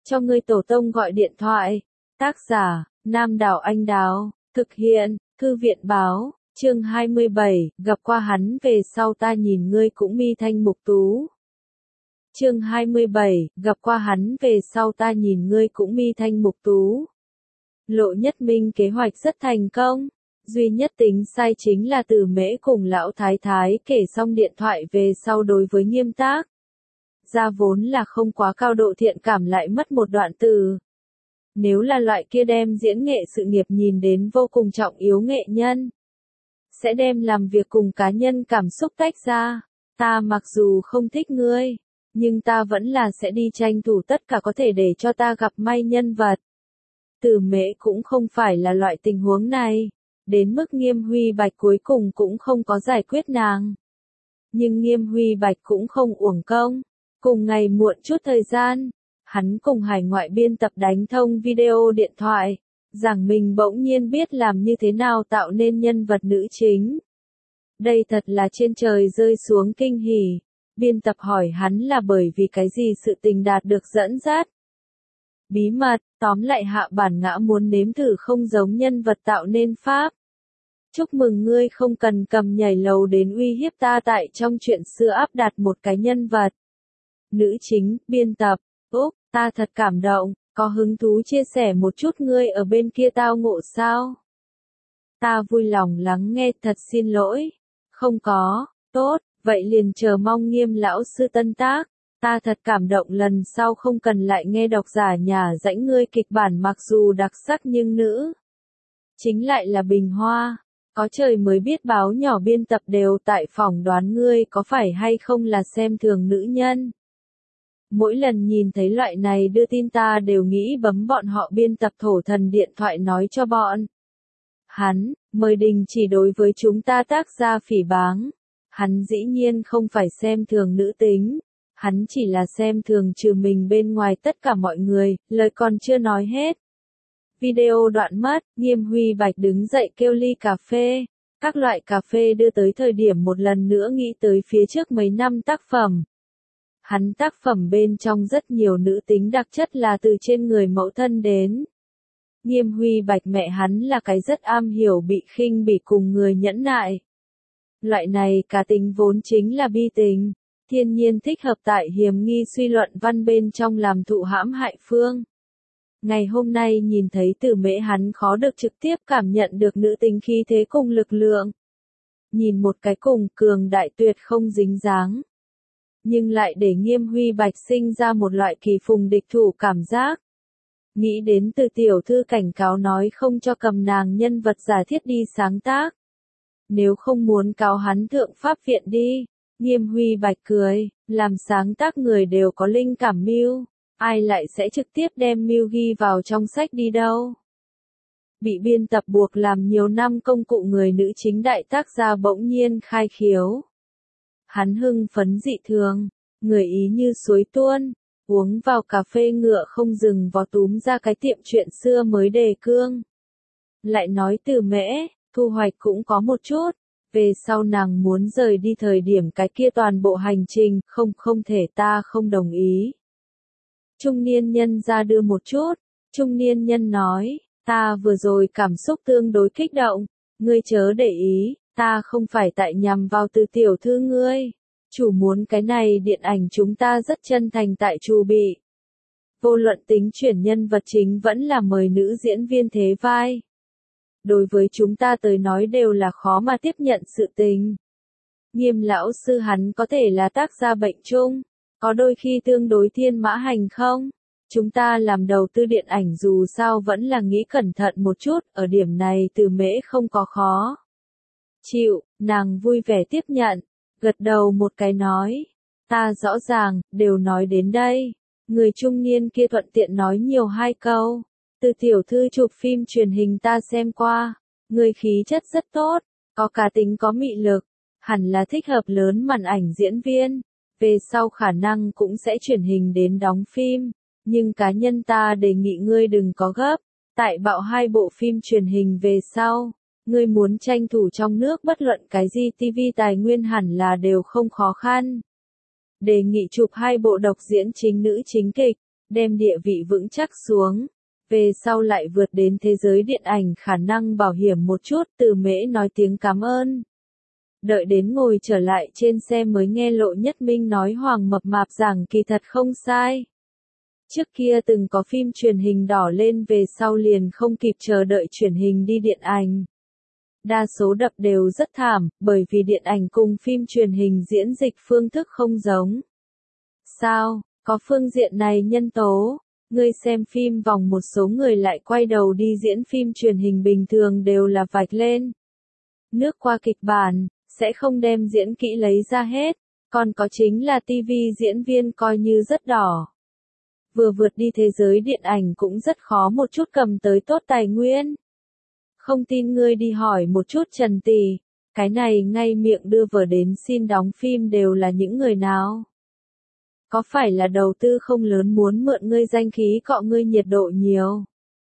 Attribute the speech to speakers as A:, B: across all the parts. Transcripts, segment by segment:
A: cho ngươi tổ tông gọi điện thoại. Tác giả, Nam Đảo Anh Đào, thực hiện, Thư viện báo, chương 27, gặp qua hắn về sau ta nhìn ngươi cũng mi thanh mục tú. Chương 27, gặp qua hắn về sau ta nhìn ngươi cũng mi thanh mục tú. Lộ Nhất Minh kế hoạch rất thành công, duy nhất tính sai chính là Từ Mễ cùng lão thái thái kể xong điện thoại về sau đối với Nghiêm Tác. Ra vốn là không quá cao độ thiện cảm lại mất một đoạn từ. Nếu là loại kia đem diễn nghệ sự nghiệp nhìn đến vô cùng trọng yếu nghệ nhân, sẽ đem làm việc cùng cá nhân cảm xúc tách ra. Ta mặc dù không thích ngươi, nhưng ta vẫn là sẽ đi tranh thủ tất cả có thể để cho ta gặp may nhân vật. Từ Mễ cũng không phải là loại tình huống này, đến mức Nghiêm Huy Bạch cuối cùng cũng không có giải quyết nàng. Nhưng Nghiêm Huy Bạch cũng không uổng công. Cùng ngày muộn chút thời gian, hắn cùng hải ngoại biên tập đánh thông video điện thoại, rằng mình bỗng nhiên biết làm như thế nào tạo nên nhân vật nữ chính. Đây thật là trên trời rơi xuống kinh hỉ. Biên tập hỏi hắn là bởi vì cái gì sự tình đạt được dẫn dắt. Bí mật, tóm lại hạ bản ngã muốn nếm thử không giống nhân vật tạo nên pháp. Chúc mừng ngươi không cần cầm nhảy lầu đến uy hiếp ta tại trong chuyện xưa áp đặt một cái nhân vật. Nữ chính, biên tập, Úc, ta thật cảm động, có hứng thú chia sẻ một chút ngươi ở bên kia tao ngộ sao? Ta vui lòng lắng nghe, thật xin lỗi. Không có, tốt, vậy liền chờ mong Nghiêm lão sư tân tác. Ta thật cảm động lần sau không cần lại nghe độc giả nhà rãnh ngươi kịch bản mặc dù đặc sắc nhưng nữ chính lại là bình hoa. Có trời mới biết báo nhỏ biên tập đều tại phỏng đoán ngươi có phải hay không là xem thường nữ nhân. Mỗi lần nhìn thấy loại này đưa tin ta đều nghĩ bấm bọn họ biên tập thổ thần điện thoại nói cho bọn hắn, mời đình chỉ đối với chúng ta tác ra phỉ báng. Hắn dĩ nhiên không phải xem thường nữ tính, hắn chỉ là xem thường trừ mình bên ngoài tất cả mọi người, lời còn chưa nói hết. Video đoạn mất, Nghiêm Huy Bạch đứng dậy kêu ly cà phê. Các loại cà phê đưa tới thời điểm một lần nữa nghĩ tới phía trước mấy năm tác phẩm. Hắn tác phẩm bên trong rất nhiều nữ tính đặc chất là từ trên người mẫu thân đến. Nghiêm Huy Bạch mẹ hắn là cái rất am hiểu bị khinh bỉ cùng người nhẫn nại. Loại này cá tính vốn chính là bi tình, thiên nhiên thích hợp tại hiểm nghi suy luận văn bên trong làm thụ hãm hại phương. Ngày hôm nay nhìn thấy Từ Mễ hắn khó được trực tiếp cảm nhận được nữ tính khí thế cùng lực lượng. Nhìn một cái cùng cường đại tuyệt không dính dáng. Nhưng lại để Nghiêm Huy Bạch sinh ra một loại kỳ phùng địch thủ cảm giác. Nghĩ đến Từ tiểu thư cảnh cáo nói không cho cầm nàng nhân vật giả thiết đi sáng tác. Nếu không muốn cáo hắn thượng pháp viện đi. Nghiêm Huy Bạch cười, làm sáng tác người đều có linh cảm mưu. Ai lại sẽ trực tiếp đem mưu ghi vào trong sách đi đâu. Bị biên tập buộc làm nhiều năm công cụ người nữ chính đại tác gia bỗng nhiên khai khiếu. Hắn hưng phấn dị thường, người ý như suối tuôn, uống vào cà phê ngựa không dừng vó túm ra cái tiệm chuyện xưa mới đề cương. Lại nói Từ Mễ, thu hoạch cũng có một chút, về sau nàng muốn rời đi thời điểm cái kia toàn bộ hành trình, không thể ta không đồng ý. Trung niên nhân ra đưa một chút, trung niên nhân nói, ta vừa rồi cảm xúc tương đối kích động, ngươi chớ để ý, ta không phải tại nhằm vào Từ tiểu thư ngươi. Chủ muốn cái này điện ảnh chúng ta rất chân thành tại chu bị. Vô luận tính chuyển nhân vật chính vẫn là mời nữ diễn viên thế vai. Đối với chúng ta tới nói đều là khó mà tiếp nhận sự tình. Nghiêm lão sư hắn có thể là tác gia bệnh chung, có đôi khi tương đối thiên mã hành không? Chúng ta làm đầu tư điện ảnh dù sao vẫn là nghĩ cẩn thận một chút, ở điểm này Từ Mễ không có khó. Chịu, nàng vui vẻ tiếp nhận, gật đầu một cái nói. Ta rõ ràng, đều nói đến đây. Người trung niên kia thuận tiện nói nhiều hai câu. Từ tiểu thư chụp phim truyền hình ta xem qua. Người khí chất rất tốt, có cá tính có mị lực. Hẳn là thích hợp lớn màn ảnh diễn viên. Về sau khả năng cũng sẽ truyền hình đến đóng phim. Nhưng cá nhân ta đề nghị ngươi đừng có gấp. Tại bạo 2 bộ phim truyền hình về sau. Ngươi muốn tranh thủ trong nước bất luận cái gì TV tài nguyên hẳn là đều không khó khăn. Đề nghị chụp 2 bộ độc diễn chính nữ chính kịch. đem địa vị vững chắc xuống. Về sau lại vượt đến thế giới điện ảnh khả năng bảo hiểm một chút, Từ Mễ nói tiếng cảm ơn. Đợi đến ngồi trở lại trên xe mới nghe Lộ Nhất Minh nói Hoàng mập mạp giảng kỳ thật không sai. Trước kia từng có phim truyền hình đỏ lên về sau liền không kịp chờ đợi truyền hình đi điện ảnh. Đa số đập đều rất thảm, bởi vì điện ảnh cùng phim truyền hình diễn dịch phương thức không giống. Sao, có phương diện này nhân tố, ngươi xem phim vòng một số người lại quay đầu đi diễn phim truyền hình bình thường đều là vạch lên. Nước qua kịch bản, sẽ không đem diễn kỹ lấy ra hết, còn có chính là TV diễn viên coi như rất đỏ. Vừa vượt đi thế giới điện ảnh cũng rất khó một chút cầm tới tốt tài nguyên. Không tin ngươi đi hỏi một chút Trần Tỷ, cái này ngay miệng đưa vở đến xin đóng phim đều là những người nào? Có phải là đầu tư không lớn muốn mượn ngươi danh khí cọ ngươi nhiệt độ nhiều?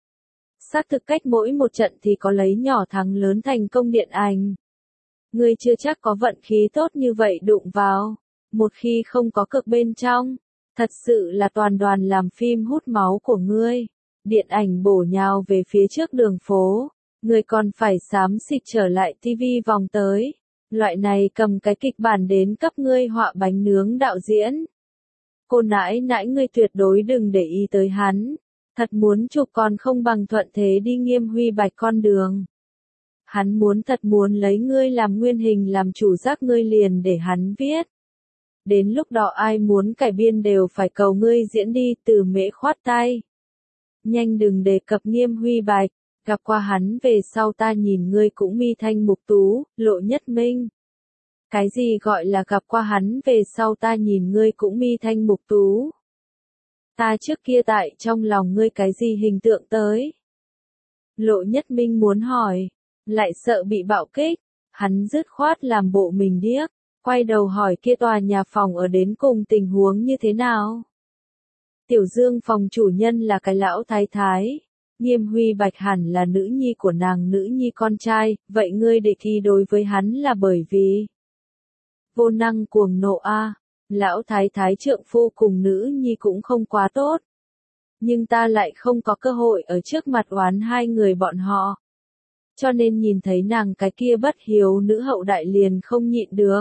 A: Xác thực cách mỗi một trận thì có lấy nhỏ thắng lớn thành công điện ảnh. Ngươi chưa chắc có vận khí tốt như vậy đụng vào. Một khi không có cực bên trong, thật sự là toàn đoàn làm phim hút máu của ngươi. Điện ảnh bổ nhào về phía trước đường phố. Ngươi còn phải xám xịt trở lại TV vòng tới. Loại này cầm cái kịch bản đến cấp ngươi họa bánh nướng đạo diễn. Cô nãi nãi ngươi tuyệt đối đừng để ý tới hắn. Thật muốn chụp còn không bằng thuận thế đi Nghiêm Huy Bạch con đường. Hắn thật muốn lấy ngươi làm nguyên hình làm chủ giác ngươi liền để hắn viết. Đến lúc đó ai muốn cải biên đều phải cầu ngươi diễn đi. Từ Mễ khoát tay. Nhanh đừng đề cập Nghiêm Huy Bạch, gặp qua hắn về sau ta nhìn ngươi cũng mi thanh mục tú, Lộ Nhất Minh. Cái gì gọi là gặp qua hắn về sau ta nhìn ngươi cũng mi thanh mục tú? Ta trước kia tại trong lòng ngươi cái gì hình tượng tới? Lộ Nhất Minh muốn hỏi, lại sợ bị bạo kích, hắn dứt khoát làm bộ mình điếc, quay đầu hỏi kia tòa nhà phòng ở đến cùng tình huống như thế nào? Tiểu Dương phòng chủ nhân là cái lão thái thái, Nghiêm Huy Bạch hẳn là nữ nhi của nàng nữ nhi con trai, vậy ngươi để thi đối với hắn là bởi vì vô năng cuồng nộ a, lão thái thái trượng phu cùng nữ nhi cũng không quá tốt. Nhưng ta lại không có cơ hội ở trước mặt oán hai người bọn họ. Cho nên nhìn thấy nàng cái kia bất hiếu nữ hậu đại liền không nhịn được.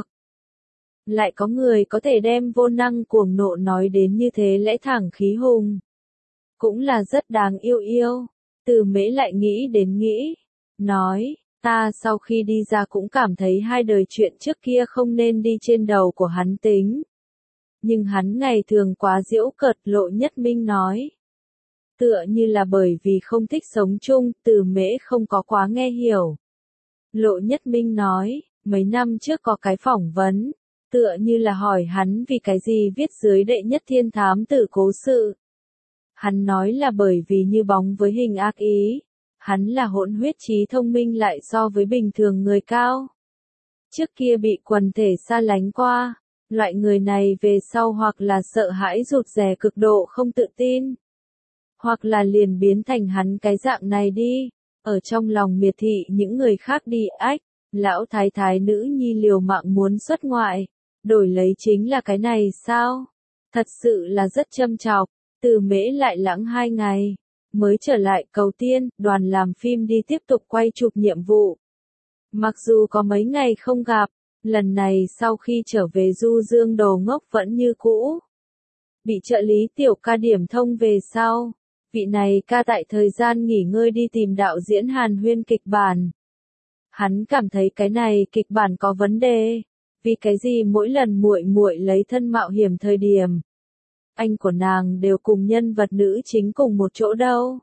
A: Lại có người có thể đem vô năng cuồng nộ nói đến như thế lẽ thẳng khí hùng. Cũng là rất đáng yêu yêu. Từ Mễ lại nghĩ đến nghĩ. Nói, ta sau khi đi ra cũng cảm thấy hai đời chuyện trước kia không nên đi trên đầu của hắn tính. Nhưng hắn ngày thường quá giễu cợt, Lộ Nhất Minh nói. Tựa như là bởi vì không thích sống chung, Từ Mễ không có quá nghe hiểu. Lộ Nhất Minh nói, mấy năm trước có cái phỏng vấn, tựa như là hỏi hắn vì cái gì viết dưới đệ nhất thiên thám tử cố sự. Hắn nói là bởi vì như bóng với hình ác ý. Hắn là hỗn huyết trí thông minh lại so với bình thường người cao. Trước kia bị quần thể xa lánh qua. Loại người này về sau hoặc là sợ hãi rụt rè cực độ không tự tin. Hoặc là liền biến thành hắn cái dạng này đi. Ở trong lòng miệt thị những người khác đi ách. Lão thái thái nữ nhi liều mạng muốn xuất ngoại. Đổi lấy chính là cái này sao? Thật sự là rất châm chọc. Từ Mễ lại lãng 2 ngày. Mới trở lại Cầu Tiên, đoàn làm phim đi tiếp tục quay chụp nhiệm vụ. Mặc dù có mấy ngày không gặp, lần này sau khi trở về Du Dương Đồ Ngốc vẫn như cũ. Bị trợ lý tiểu ca điểm thông về sau. Vị này ca tại thời gian nghỉ ngơi đi tìm đạo diễn hàn huyên kịch bản. Hắn cảm thấy cái này kịch bản có vấn đề. Vì cái gì mỗi lần muội muội lấy thân mạo hiểm thời điểm. Anh của nàng đều cùng nhân vật nữ chính cùng một chỗ đâu.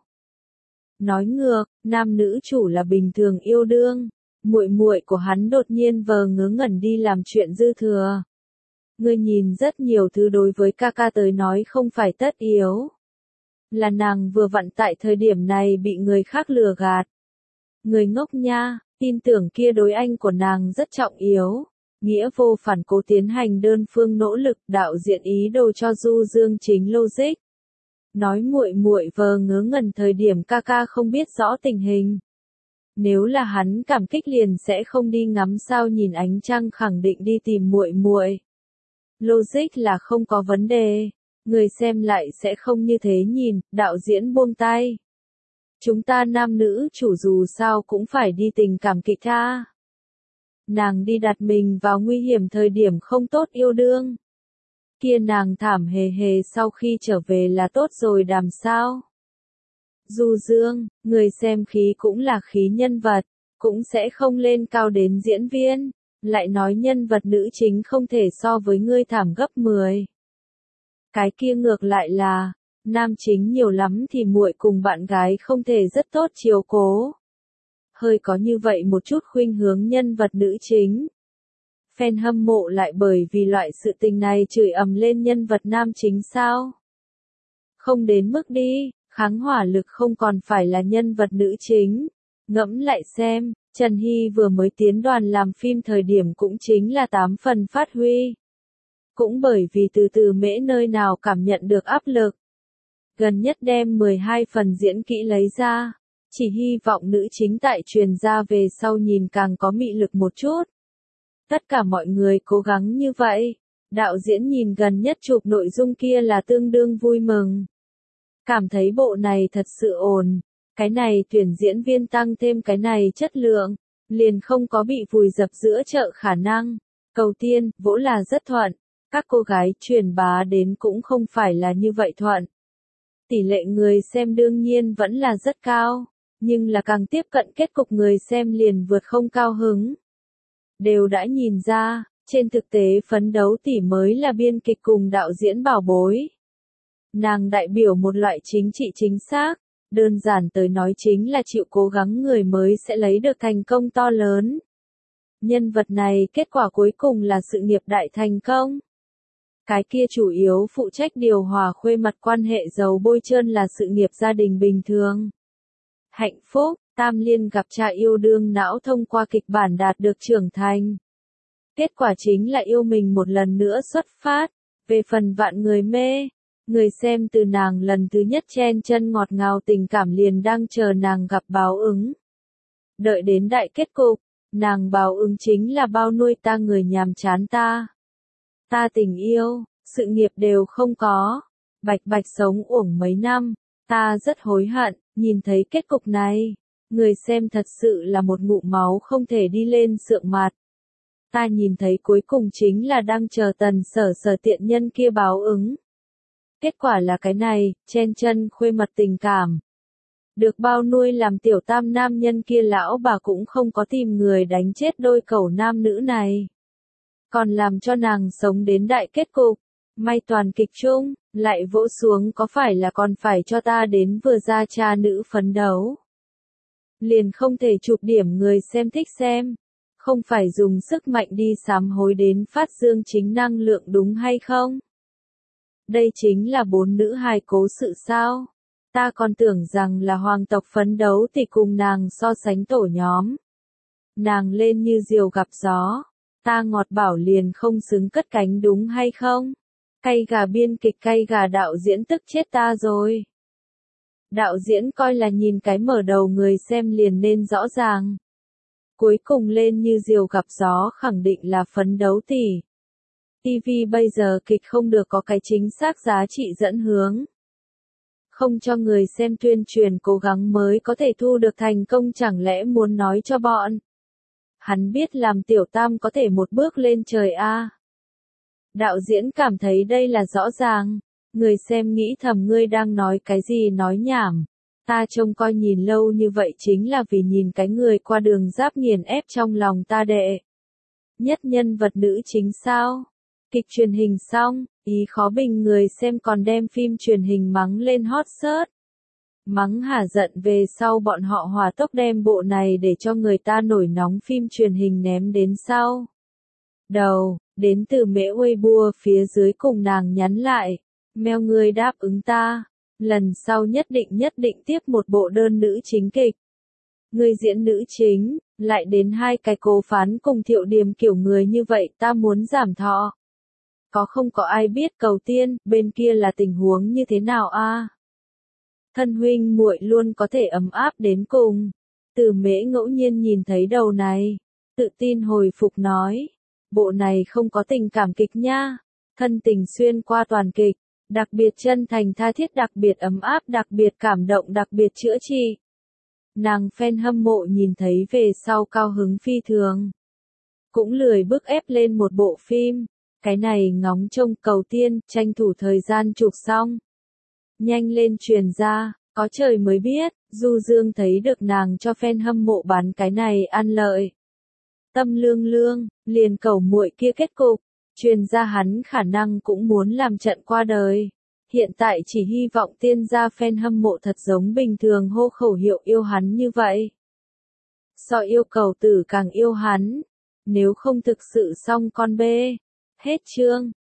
A: Nói ngược, nam nữ chủ là bình thường yêu đương, muội muội của hắn đột nhiên vờ ngớ ngẩn đi làm chuyện dư thừa. Ngươi nhìn rất nhiều thứ đối với ca ca tới nói không phải tất yếu. Là nàng vừa vặn tại thời điểm này bị người khác lừa gạt. Người ngốc nha, tin tưởng kia đối anh của nàng rất trọng yếu. Nghĩa vô phản cố tiến hành đơn phương nỗ lực, đạo diễn ý đồ cho Du Dương chính logic. Nói muội muội vờ ngớ ngẩn thời điểm ca ca không biết rõ tình hình. Nếu là hắn cảm kích liền sẽ không đi ngắm sao nhìn ánh trăng khẳng định đi tìm muội muội. Logic là không có vấn đề. người xem lại sẽ không như thế nhìn, đạo diễn buông tay. Chúng ta nam nữ chủ dù sao cũng phải đi tình cảm kịch tha. Nàng đi đặt mình vào nguy hiểm thời điểm không tốt yêu đương. Kia nàng thảm hề hề sau khi trở về là tốt rồi đàm sao. Du Dương, người xem khí cũng là khí nhân vật, cũng sẽ không lên cao đến diễn viên, lại nói nhân vật nữ chính không thể so với ngươi thảm gấp 10. Cái kia ngược lại là, nam chính nhiều lắm thì muội cùng bạn gái không thể rất tốt chiếu cố. Hơi có như vậy một chút khuynh hướng nhân vật nữ chính. Fan hâm mộ lại bởi vì loại sự tình này chửi ầm lên nhân vật nam chính sao? Không đến mức đi, kháng hỏa lực không còn phải là nhân vật nữ chính. Ngẫm lại xem, Trần Hy vừa mới tiến đoàn làm phim thời điểm cũng chính là 8 phần phát huy. Cũng bởi vì từ từ mễ nơi nào cảm nhận được áp lực. Gần nhất đem 12 phần diễn kỹ lấy ra. Chỉ hy vọng nữ chính tại truyền ra về sau nhìn càng có mị lực một chút. Tất cả mọi người cố gắng như vậy. Đạo diễn nhìn gần nhất chụp nội dung kia là tương đương vui mừng. Cảm thấy bộ này thật sự ổn. Cái này tuyển diễn viên tăng thêm cái này chất lượng. Liền không có bị vùi dập giữa chợ khả năng. Cầu tiên, vỗ là rất thuận. Các cô gái truyền bá đến cũng không phải là như vậy thuận. Tỷ lệ người xem đương nhiên vẫn là rất cao. Nhưng là càng tiếp cận kết cục người xem liền vượt không cao hứng. Đều đã nhìn ra, trên thực tế phấn đấu tỷ mới là biên kịch cùng đạo diễn bảo bối. Nàng đại biểu một loại chính trị chính xác, đơn giản tới nói chính là chịu cố gắng người mới sẽ lấy được thành công to lớn. Nhân vật này kết quả cuối cùng là sự nghiệp đại thành công. Cái kia chủ yếu phụ trách điều hòa khuê mật quan hệ giàu bôi trơn là sự nghiệp gia đình bình thường. Hạnh phúc, Tam Liên gặp cha yêu đương não thông qua kịch bản đạt được trưởng thành. Kết quả chính là yêu mình một lần nữa xuất phát. Về phần vạn người mê, người xem từ nàng lần thứ nhất chen chân ngọt ngào tình cảm liền đang chờ nàng gặp báo ứng. Đợi đến đại kết cục, nàng báo ứng chính là bao nuôi ta người nhàm chán ta. Ta tình yêu, sự nghiệp đều không có. Bạch bạch sống uổng mấy năm, ta rất hối hận, nhìn thấy kết cục này. Người xem thật sự là một ngụm máu không thể đi lên sượng mặt. Ta nhìn thấy cuối cùng chính là đang chờ tần sở tiện nhân kia báo ứng. Kết quả là cái này, chen chân khuê mật tình cảm. Được bao nuôi làm tiểu tam nam nhân kia lão bà cũng không có tìm người đánh chết đôi cẩu nam nữ này. Còn làm cho nàng sống đến đại kết cục. May toàn kịch chung, lại vỗ xuống có phải là còn phải cho ta đến vừa ra cha nữ phấn đấu. Liền không thể chụp điểm người xem thích xem. Không phải dùng sức mạnh đi sám hối đến phát dương chính năng lượng đúng hay không? Đây chính là 4 nữ hài cố sự sao? Ta còn tưởng rằng là hoàng tộc phấn đấu thì cùng nàng so sánh tổ nhóm. Nàng lên như diều gặp gió. Ta ngọt bảo liền không xứng cất cánh đúng hay không? Cay gà biên kịch cay gà đạo diễn tức chết ta rồi. Đạo diễn coi là nhìn cái mở đầu người xem liền nên rõ ràng. Cuối cùng lên như diều gặp gió khẳng định là phấn đấu tỷ. TV bây giờ kịch không được có cái chính xác giá trị dẫn hướng. Không cho người xem tuyên truyền cố gắng mới có thể thu được thành công chẳng lẽ muốn nói cho bọn. Hắn biết làm tiểu tam có thể một bước lên trời a. Đạo diễn cảm thấy đây là rõ ràng. Người xem nghĩ thầm ngươi đang nói cái gì nói nhảm. Ta trông coi nhìn lâu như vậy chính là vì nhìn cái người qua đường giáp nghiền ép trong lòng ta đệ. Nhất nhân vật nữ chính sao? Kịch truyền hình xong, ý khó bình người xem còn đem phim truyền hình mắng lên hot search. Mắng hả giận về sau bọn họ hòa tốc đem bộ này để cho người ta nổi nóng phim truyền hình ném đến sau. Đầu, đến từ mễ Weibo phía dưới cùng nàng nhắn lại. Mèo người đáp ứng ta. Lần sau nhất định tiếp một bộ đơn nữ chính kịch. Người diễn nữ chính, lại đến 2 cái cố phán cùng Thiệu Điềm kiểu người như vậy ta muốn giảm thọ. Có không có ai biết cầu tiên, bên kia là tình huống như thế nào a? Thân huynh muội luôn có thể ấm áp đến cùng. Từ mễ ngẫu nhiên nhìn thấy đầu này. Tự tin hồi phục nói. Bộ này không có tình cảm kịch nha. Thân tình xuyên qua toàn kịch. Đặc biệt chân thành tha thiết, đặc biệt ấm áp, đặc biệt cảm động, đặc biệt chữa trị. Nàng fan hâm mộ nhìn thấy về sau cao hứng phi thường. Cũng lười bức ép lên một bộ phim. Cái này ngóng trông cầu tiên, tranh thủ thời gian chụp xong. Nhanh lên truyền ra, có trời mới biết, Du Dương thấy được nàng cho fan hâm mộ bán cái này ăn lợi. Tâm lương lương, liền cầu muội kia kết cục, truyền ra hắn khả năng cũng muốn làm trận qua đời. Hiện tại chỉ hy vọng tiên gia fan hâm mộ thật giống bình thường hô khẩu hiệu yêu hắn như vậy. So yêu cầu tử càng yêu hắn, nếu không thực sự xong con bê. Hết chương.